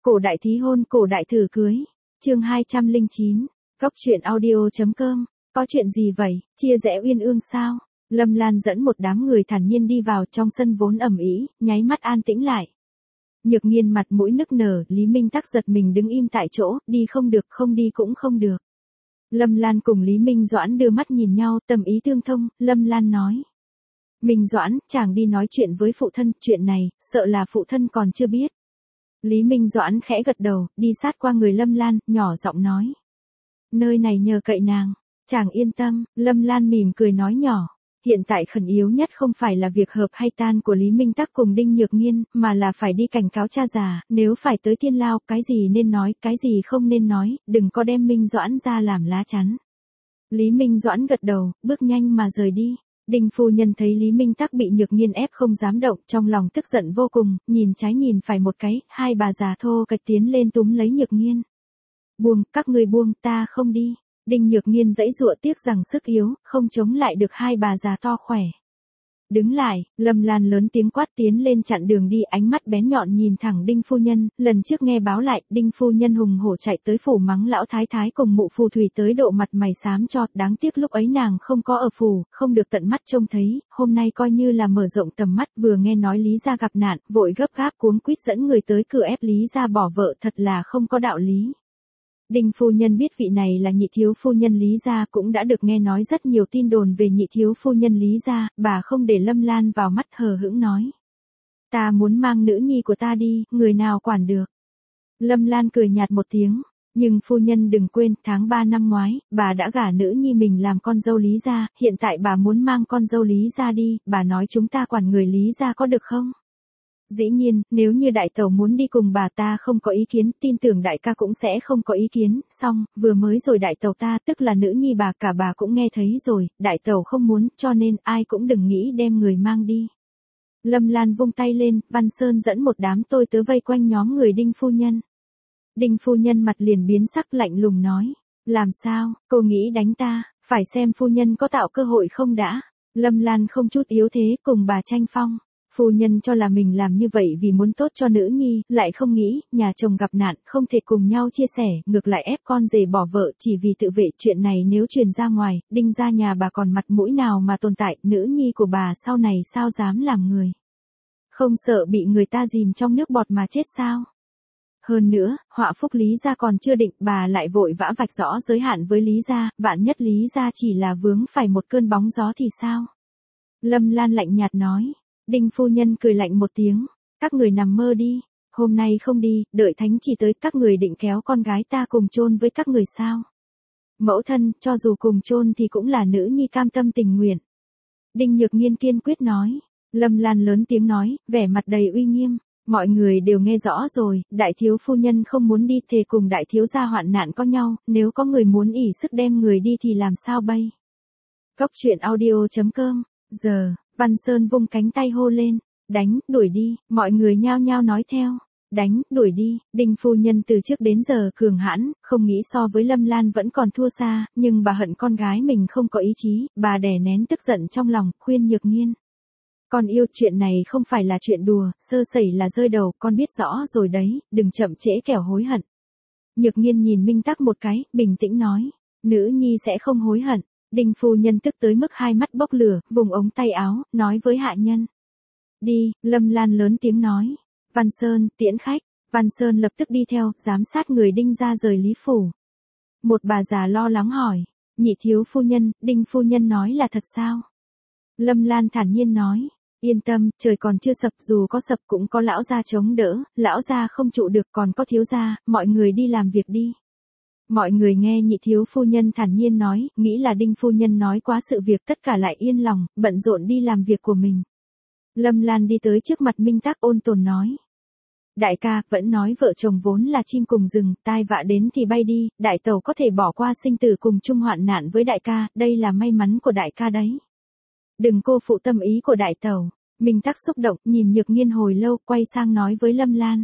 Cổ đại thí hôn, cổ đại thử cưới. Chương 209. Góc truyện audio.com. Có chuyện gì vậy, chia rẽ uyên ương sao? Lâm Lan dẫn một đám người thản nhiên đi vào trong sân vốn ầm ĩ, nháy mắt an tĩnh lại. Nhược Nghiên mặt mũi nức nở, Lý Minh Tắc giật mình đứng im tại chỗ, đi không được, không đi cũng không được. Lâm Lan cùng Lý Minh Doãn đưa mắt nhìn nhau, tâm ý tương thông, Lâm Lan nói. Minh Doãn, chàng đi nói chuyện với phụ thân, chuyện này, sợ là phụ thân còn chưa biết. Lý Minh Doãn khẽ gật đầu, đi sát qua người Lâm Lan, nhỏ giọng nói. Nơi này nhờ cậy nàng, chàng yên tâm, Lâm Lan mỉm cười nói nhỏ. Hiện tại khẩn yếu nhất không phải là việc hợp hay tan của Lý Minh Tắc cùng Đinh Nhược Nghiên, mà là phải đi cảnh cáo cha già, nếu phải tới thiên lao, cái gì nên nói, cái gì không nên nói, đừng có đem Minh Doãn ra làm lá chắn. Lý Minh Doãn gật đầu, bước nhanh mà rời đi. Đinh phu nhân thấy Lý Minh Tắc bị Nhược Nghiên ép không dám động, trong lòng tức giận vô cùng, nhìn trái nhìn phải một cái, hai bà già thô kịch tiến lên túm lấy Nhược Nghiên. Buông, các ngươi buông, ta không đi. Đinh Nhược Nghiên giãy giụa tiếc rằng sức yếu, không chống lại được hai bà già to khỏe. Đứng lại, Lâm Lan lớn tiếng quát tiến lên chặn đường đi, ánh mắt bén nhọn nhìn thẳng Đinh phu nhân, lần trước nghe báo lại, Đinh phu nhân hùng hổ chạy tới phủ mắng lão thái thái cùng mụ phù thủy tới độ mặt mày xám cho, đáng tiếc lúc ấy nàng không có ở phủ, không được tận mắt trông thấy, hôm nay coi như là mở rộng tầm mắt, vừa nghe nói Lý gia gặp nạn, vội gấp gáp cuống quýt dẫn người tới cửa ép Lý gia bỏ vợ, thật là không có đạo lý. Đinh phu nhân biết vị này là nhị thiếu phu nhân Lý gia, cũng đã được nghe nói rất nhiều tin đồn về nhị thiếu phu nhân Lý gia, bà không để Lâm Lan vào mắt, hờ hững nói. Ta muốn mang nữ nhi của ta đi, người nào quản được. Lâm Lan cười nhạt một tiếng, nhưng phu nhân đừng quên, tháng 3 năm ngoái, bà đã gả nữ nhi mình làm con dâu Lý gia, hiện tại bà muốn mang con dâu Lý gia đi, bà nói chúng ta quản người Lý gia có được không? Dĩ nhiên, nếu như đại tẩu muốn đi cùng bà ta không có ý kiến, tin tưởng đại ca cũng sẽ không có ý kiến, xong, vừa mới rồi đại tẩu ta, tức là nữ nhi bà, cả bà cũng nghe thấy rồi, đại tẩu không muốn, cho nên ai cũng đừng nghĩ đem người mang đi. Lâm Lan vung tay lên, Văn Sơn dẫn một đám tôi tớ vây quanh nhóm người Đinh phu nhân. Đinh phu nhân mặt liền biến sắc, lạnh lùng nói, làm sao, cô nghĩ đánh ta, phải xem phu nhân có tạo cơ hội không đã. Lâm Lan không chút yếu thế, cùng bà tranh phong. Phu nhân cho là mình làm như vậy vì muốn tốt cho nữ nhi, lại không nghĩ, nhà chồng gặp nạn, không thể cùng nhau chia sẻ, ngược lại ép con rể bỏ vợ chỉ vì tự vệ. Chuyện này nếu truyền ra ngoài, Đinh gia nhà bà còn mặt mũi nào mà tồn tại, nữ nhi của bà sau này sao dám làm người. Không sợ bị người ta dìm trong nước bọt mà chết sao? Hơn nữa, họa phúc Lý gia còn chưa định, bà lại vội vã vạch rõ giới hạn với Lý gia, vạn nhất Lý gia chỉ là vướng phải một cơn bóng gió thì sao? Lâm Lan lạnh nhạt nói. Đinh phu nhân cười lạnh một tiếng, các người nằm mơ đi, hôm nay không đi, đợi thánh chỉ tới, các người định kéo con gái ta cùng chôn với các người sao? Mẫu thân, cho dù cùng chôn thì cũng là nữ nhi cam tâm tình nguyện. Đinh Nhược Nghiên kiên quyết nói. Lâm Lan lớn tiếng nói, vẻ mặt đầy uy nghiêm, mọi người đều nghe rõ rồi, đại thiếu phu nhân không muốn đi, thề cùng đại thiếu gia hoạn nạn có nhau, nếu có người muốn ỷ sức đem người đi thì làm sao bây? Góc truyện audio.com. Giờ Văn Sơn vung cánh tay hô lên, đánh, đuổi đi, mọi người nhao nhao nói theo, đánh, đuổi đi. Đinh phu nhân từ trước đến giờ cường hãn, không nghĩ so với Lâm Lan vẫn còn thua xa, nhưng bà hận con gái mình không có ý chí, bà đè nén tức giận trong lòng, khuyên Nhược Nghiên. Con yêu, chuyện này không phải là chuyện đùa, sơ sẩy là rơi đầu, con biết rõ rồi đấy, đừng chậm trễ kẻo hối hận. Nhược Nghiên nhìn Minh Tắc một cái, bình tĩnh nói, nữ nhi sẽ không hối hận. Đinh phu nhân tức tới mức hai mắt bốc lửa, vùng ống tay áo, nói với hạ nhân. Đi, Lâm Lan lớn tiếng nói. Văn Sơn, tiễn khách. Văn Sơn lập tức đi theo, giám sát người Đinh ra rời Lý phủ. Một bà già lo lắng hỏi. Nhị thiếu phu nhân, Đinh phu nhân nói là thật sao? Lâm Lan thản nhiên nói. Yên tâm, trời còn chưa sập, dù có sập cũng có lão gia chống đỡ, lão gia không trụ được còn có thiếu gia, mọi người đi làm việc đi. Mọi người nghe nhị thiếu phu nhân thản nhiên nói, nghĩ là Đinh phu nhân nói quá sự việc, tất cả lại yên lòng, bận rộn đi làm việc của mình. Lâm Lan đi tới trước mặt Minh Tắc ôn tồn nói. Đại ca, vẫn nói vợ chồng vốn là chim cùng rừng, tai vạ đến thì bay đi, đại tẩu có thể bỏ qua sinh tử cùng chung hoạn nạn với đại ca, đây là may mắn của đại ca đấy. Đừng cô phụ tâm ý của đại tẩu. Minh Tắc xúc động, nhìn Nhược Nghiên hồi lâu, quay sang nói với Lâm Lan.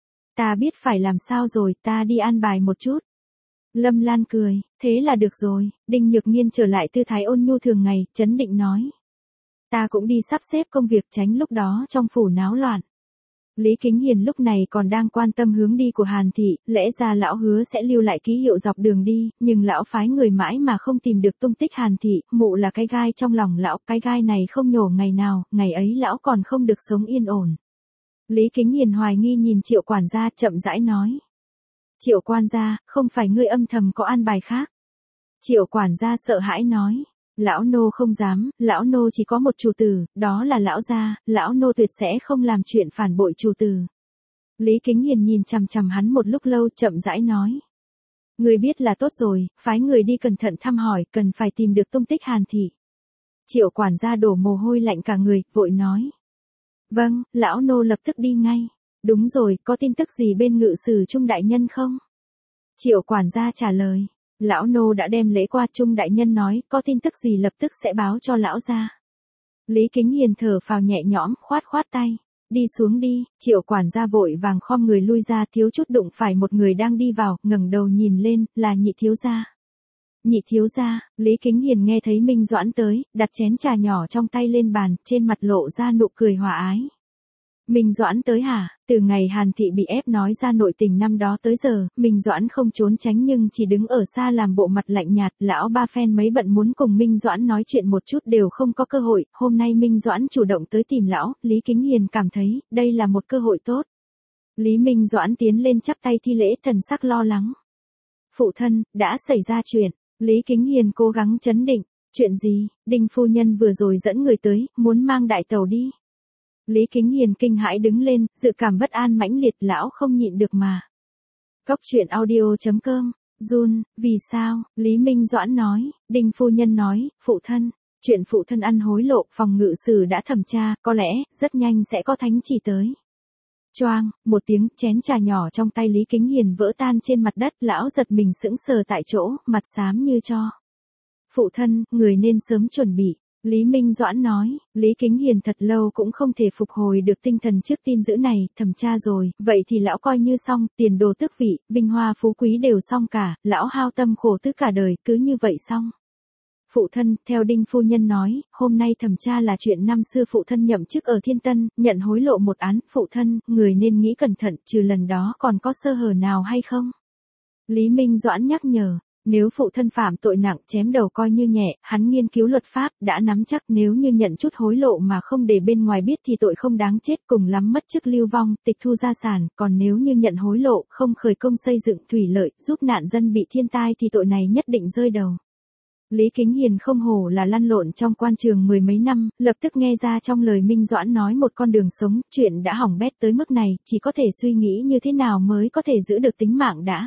Ta biết phải làm sao rồi, ta đi an bài một chút. Lâm Lan cười, thế là được rồi. Đinh Nhược Nghiên trở lại tư thái ôn nhu thường ngày, trấn định nói. Ta cũng đi sắp xếp công việc, tránh lúc đó trong phủ náo loạn. Lý Kính Hiền lúc này còn đang quan tâm hướng đi của Hàn Thị, lẽ ra lão hứa sẽ lưu lại ký hiệu dọc đường đi, nhưng lão phái người mãi mà không tìm được tung tích Hàn Thị, mụ là cái gai trong lòng lão, cái gai này không nhổ ngày nào, ngày ấy lão còn không được sống yên ổn. Lý Kính Hiền hoài nghi nhìn Triệu quản gia chậm rãi nói. Triệu quan gia, không phải ngươi âm thầm có an bài khác. Triệu quản gia sợ hãi nói. Lão nô không dám, lão nô chỉ có một chủ tử, đó là lão gia, lão nô tuyệt sẽ không làm chuyện phản bội chủ tử. Lý Kính Hiền nhìn chằm chằm hắn một lúc lâu chậm rãi nói. Người biết là tốt rồi, phái người đi cẩn thận thăm hỏi, cần phải tìm được tung tích Hàn Thị. Triệu quản gia đổ mồ hôi lạnh cả người, vội nói. Vâng, lão nô lập tức đi ngay. Đúng rồi, có tin tức gì bên ngự sử Trung đại nhân không? Triệu quản gia trả lời. Lão nô đã đem lễ qua, Trung đại nhân nói, có tin tức gì lập tức sẽ báo cho lão gia. Lý Kính Hiền thở phào nhẹ nhõm, khoát khoát tay. Đi xuống đi, Triệu quản gia vội vàng khom người lui ra, thiếu chút đụng phải một người đang đi vào, ngẩng đầu nhìn lên, là Nhị thiếu gia. Nhị thiếu gia, Lý Kính Hiền nghe thấy Minh Doãn tới, đặt chén trà nhỏ trong tay lên bàn, trên mặt lộ ra nụ cười hòa ái. Minh Doãn tới hả? Từ ngày Hàn Thị bị ép nói ra nội tình năm đó tới giờ, Minh Doãn không trốn tránh nhưng chỉ đứng ở xa làm bộ mặt lạnh nhạt, lão ba phen mấy bận muốn cùng Minh Doãn nói chuyện một chút đều không có cơ hội, hôm nay Minh Doãn chủ động tới tìm lão, Lý Kính Hiền cảm thấy, đây là một cơ hội tốt. Lý Minh Doãn tiến lên chắp tay thi lễ, thần sắc lo lắng. Phụ thân, đã xảy ra chuyện, Lý Kính Hiền cố gắng trấn định, chuyện gì, Đinh phu nhân vừa rồi dẫn người tới, muốn mang đại tàu đi. Lý Kính Hiền kinh hãi đứng lên, dự cảm bất an mãnh liệt, lão không nhịn được mà. Cốc truyện audio.com, Jun, vì sao? Lý Minh Doãn nói, Đinh phu nhân nói, phụ thân, chuyện phụ thân ăn hối lộ, phòng ngự sử đã thẩm tra, có lẽ, rất nhanh sẽ có thánh chỉ tới. Choang, một tiếng, chén trà nhỏ trong tay Lý Kính Hiền vỡ tan trên mặt đất, lão giật mình sững sờ tại chỗ, mặt xám như tro. Phụ thân, người nên sớm chuẩn bị. Lý Minh Doãn nói, Lý Kính Hiền thật lâu cũng không thể phục hồi được tinh thần trước tin dữ này, thẩm tra rồi, vậy thì lão coi như xong, tiền đồ tước vị, vinh hoa phú quý đều xong cả, lão hao tâm khổ tứ cả đời, cứ như vậy xong. Phụ thân, theo Đinh phu nhân nói, hôm nay thẩm tra là chuyện năm xưa phụ thân nhậm chức ở Thiên Tân, nhận hối lộ một án, phụ thân, người nên nghĩ cẩn thận, trừ lần đó còn có sơ hở nào hay không? Lý Minh Doãn nhắc nhở. Nếu phụ thân phạm tội nặng chém đầu coi như nhẹ, hắn nghiên cứu luật pháp, đã nắm chắc nếu như nhận chút hối lộ mà không để bên ngoài biết thì tội không đáng chết, cùng lắm mất chức lưu vong, tịch thu gia sản, còn nếu như nhận hối lộ, không khởi công xây dựng thủy lợi, giúp nạn dân bị thiên tai thì tội này nhất định rơi đầu. Lý Kính Hiền không hổ là lăn lộn trong quan trường mười mấy năm, lập tức nghe ra trong lời Minh Doãn nói một con đường sống, chuyện đã hỏng bét tới mức này, chỉ có thể suy nghĩ như thế nào mới có thể giữ được tính mạng đã.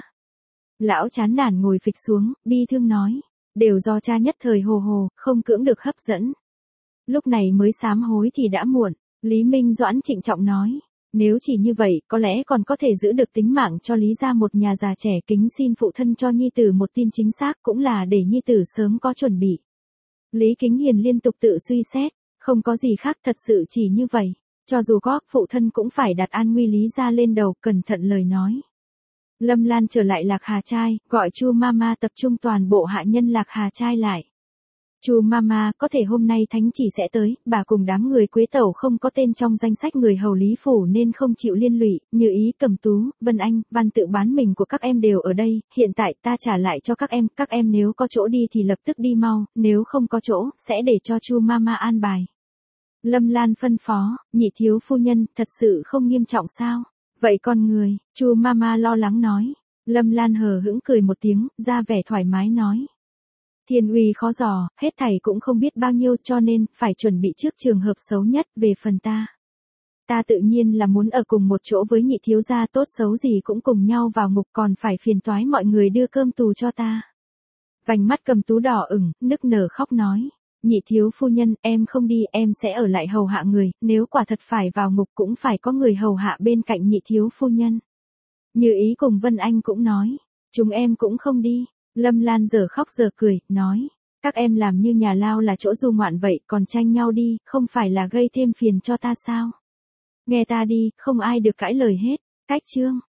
Lão chán nản ngồi phịch xuống, bi thương nói, đều do cha nhất thời hồ hồ, không cưỡng được hấp dẫn. Lúc này mới sám hối thì đã muộn, Lý Minh Doãn trịnh trọng nói, nếu chỉ như vậy, có lẽ còn có thể giữ được tính mạng cho Lý gia một nhà già trẻ, kính xin phụ thân cho nhi tử một tin chính xác, cũng là để nhi tử sớm có chuẩn bị. Lý Kính Hiền liên tục tự suy xét, không có gì khác, thật sự chỉ như vậy, cho dù có, phụ thân cũng phải đặt an nguy Lý gia lên đầu, cẩn thận lời nói. Lâm Lan trở lại Lạc Hà Trai, gọi Chu Mama tập trung toàn bộ hạ nhân Lạc Hà Trai lại. Chu Mama, có thể hôm nay thánh chỉ sẽ tới, bà cùng đám người Quế Tẩu không có tên trong danh sách người hầu Lý phủ nên không chịu liên lụy, Như Ý, Cẩm Tú, Vân Anh, Văn Tự bán mình của các em đều ở đây, hiện tại ta trả lại cho các em nếu có chỗ đi thì lập tức đi mau, nếu không có chỗ, sẽ để cho Chu Mama an bài. Lâm Lan phân phó, Nhị thiếu phu nhân, thật sự không nghiêm trọng sao? Vậy con người, Chu Mama lo lắng nói. Lâm Lan hờ hững cười một tiếng, ra vẻ thoải mái nói. Thiên uy khó dò, hết thảy cũng không biết bao nhiêu cho nên, phải chuẩn bị trước trường hợp xấu nhất, về phần ta. Ta tự nhiên là muốn ở cùng một chỗ với nhị thiếu gia, tốt xấu gì cũng cùng nhau vào ngục, còn phải phiền toái mọi người đưa cơm tù cho ta. Vành mắt Cầm Tú đỏ ửng, nức nở khóc nói. Nhị thiếu phu nhân, em không đi, em sẽ ở lại hầu hạ người, nếu quả thật phải vào ngục cũng phải có người hầu hạ bên cạnh nhị thiếu phu nhân. Như Ý cùng Vân Anh cũng nói, chúng em cũng không đi. Lâm Lan giờ khóc giờ cười, nói, các em làm như nhà lao là chỗ du ngoạn vậy, còn tranh nhau đi, không phải là gây thêm phiền cho ta sao? Nghe ta đi, không ai được cãi lời hết. Cách chương